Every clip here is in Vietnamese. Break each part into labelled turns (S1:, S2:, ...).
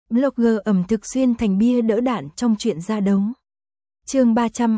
S1: Blogger ẩm thực xuyên thành bia đỡ đạn trong chuyện ra đấu. Chương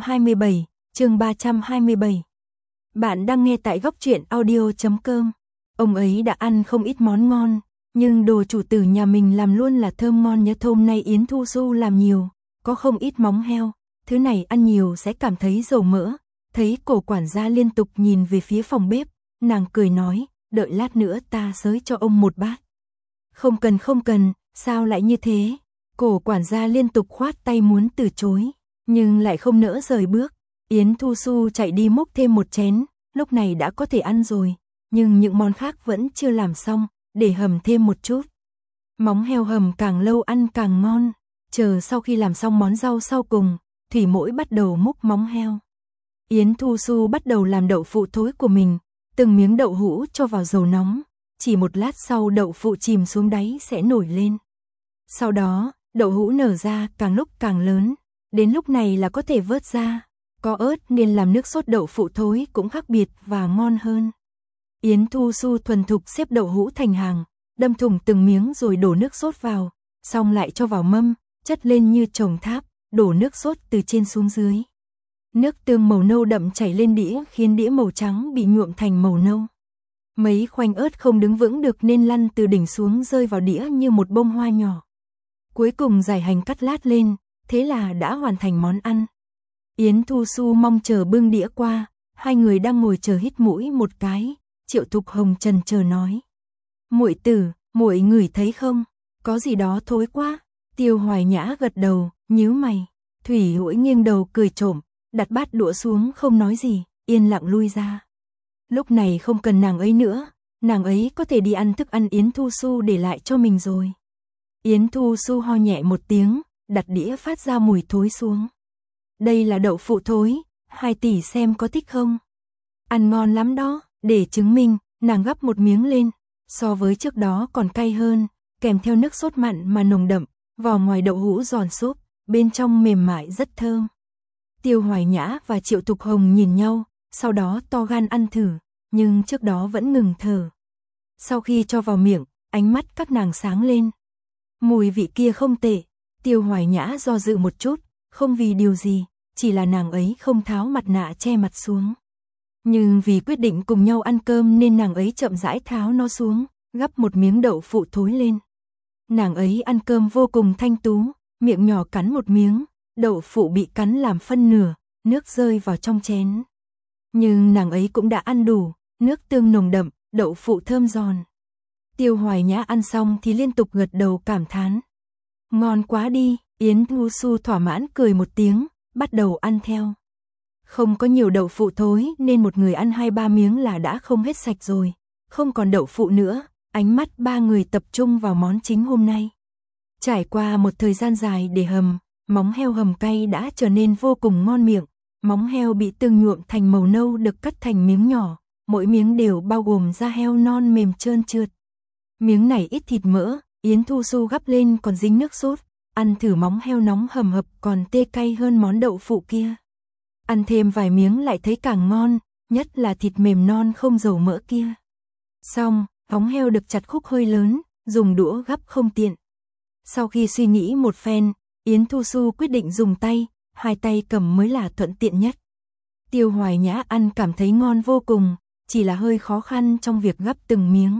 S1: 327. Bạn đang nghe tại góc truyện audio.com. Ông ấy đã ăn không ít món ngon, nhưng đồ chủ tử nhà mình làm luôn là thơm ngon nhất. Hôm nay Yến Thu Xu làm nhiều, có không ít móng heo, thứ này ăn nhiều sẽ cảm thấy dầu mỡ. Thấy cổ quản gia liên tục nhìn về phía phòng bếp, nàng cười nói, đợi lát nữa ta xới cho ông một bát. Không cần, sao lại như thế? Cổ quản gia liên tục khoát tay muốn từ chối, nhưng lại không nỡ rời bước. Yến Thu Xu chạy đi múc thêm một chén, lúc này đã có thể ăn rồi, nhưng những món khác vẫn chưa làm xong, để hầm thêm một chút. Móng heo hầm càng lâu ăn càng ngon, chờ sau khi làm xong món rau sau cùng, Thủy Mỗi bắt đầu múc móng heo. Yến Thu Xu bắt đầu làm đậu phụ thối của mình, từng miếng đậu hũ cho vào dầu nóng, chỉ một lát sau đậu phụ chìm xuống đáy sẽ nổi lên. Sau đó, đậu hũ nở ra càng lúc càng lớn, đến lúc này là có thể vớt ra. Có ớt nên làm nước sốt đậu phụ thối cũng khác biệt và ngon hơn. Yến Thu Xu thuần thục xếp đậu hũ thành hàng, đâm thủng từng miếng rồi đổ nước sốt vào, xong lại cho vào mâm, chất lên như chồng tháp, đổ nước sốt từ trên xuống dưới. Nước tương màu nâu đậm chảy lên đĩa khiến đĩa màu trắng bị nhuộm thành màu nâu. Mấy khoanh ớt không đứng vững được nên lăn từ đỉnh xuống rơi vào đĩa như một bông hoa nhỏ. Cuối cùng giải hành cắt lát lên, thế là đã hoàn thành món ăn. Yến Thu Xu mong chờ bưng đĩa qua, hai người đang ngồi chờ hít mũi một cái, Triệu Thục Hồng chần chờ nói. Muội tử, muội ngửi thấy không? Có gì đó thối quá. Tiêu Hoài Nhã gật đầu, nhíu mày. Thủy Hũi nghiêng đầu cười trộm, đặt bát đũa xuống không nói gì, yên lặng lui ra. Lúc này không cần nàng ấy nữa, nàng ấy có thể đi ăn thức ăn Yến Thu Xu để lại cho mình rồi. Yến Thu Xu ho nhẹ một tiếng, đặt đĩa phát ra mùi thối xuống. Đây là đậu phụ thối, 2 tỷ xem có thích không? Ăn ngon lắm đó, để chứng minh, nàng gắp một miếng lên, so với trước đó còn cay hơn, kèm theo nước sốt mặn mà nồng đậm, vỏ ngoài đậu hũ giòn xốp, bên trong mềm mại rất thơm. Tiêu Hoài Nhã và Triệu Thục Hồng nhìn nhau, sau đó to gan ăn thử, nhưng trước đó vẫn ngừng thở. Sau khi cho vào miệng, ánh mắt các nàng sáng lên. Mùi vị kia không tệ. Tiêu Hoài Nhã do dự một chút, không vì điều gì, chỉ là nàng ấy không tháo mặt nạ che mặt xuống. Nhưng vì quyết định cùng nhau ăn cơm nên nàng ấy chậm rãi tháo nó xuống, gắp một miếng đậu phụ thối lên. Nàng ấy ăn cơm vô cùng thanh tú, miệng nhỏ cắn một miếng, đậu phụ bị cắn làm phân nửa, nước rơi vào trong chén. Nhưng nàng ấy cũng đã ăn đủ, nước tương nồng đậm, đậu phụ thơm giòn. Tiêu Hoài Nhã ăn xong thì liên tục gật đầu cảm thán. Ngon quá đi, Yến Thu Xu thỏa mãn cười một tiếng, bắt đầu ăn theo. Không có nhiều đậu phụ thối nên một người ăn 2-3 miếng là đã không hết sạch rồi. Không còn đậu phụ nữa, ánh mắt ba người tập trung vào món chính hôm nay. Trải qua một thời gian dài để hầm, móng heo hầm cay đã trở nên vô cùng ngon miệng. Móng heo bị tương nhuộm thành màu nâu được cắt thành miếng nhỏ, mỗi miếng đều bao gồm da heo non mềm trơn trượt. Miếng này ít thịt mỡ, Yến Thu Xu gắp lên còn dính nước sốt, ăn thử móng heo nóng hầm hập còn tê cay hơn món đậu phụ kia. Ăn thêm vài miếng lại thấy càng ngon, nhất là thịt mềm non không dầu mỡ kia. Xong, móng heo được chặt khúc hơi lớn, dùng đũa gắp không tiện. Sau khi suy nghĩ một phen, Yến Thu Xu quyết định dùng tay, 2 tay cầm mới là thuận tiện nhất. Tiêu Hoài Nhã ăn cảm thấy ngon vô cùng, chỉ là hơi khó khăn trong việc gắp từng miếng.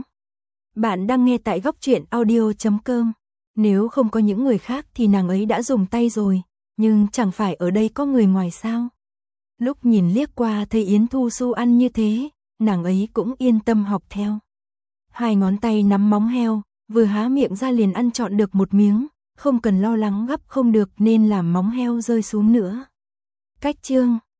S1: Bạn đang nghe tại góc truyện audio.com. Nếu không có những người khác thì nàng ấy đã dùng tay rồi, nhưng chẳng phải ở đây có người ngoài sao? Lúc nhìn liếc qua thấy Yến Thu Xu ăn như thế, nàng ấy cũng yên tâm học theo. 2 ngón tay nắm móng heo, vừa há miệng ra liền ăn trọn được một miếng, không cần lo lắng gắp không được nên làm móng heo rơi xuống nữa. Cách chương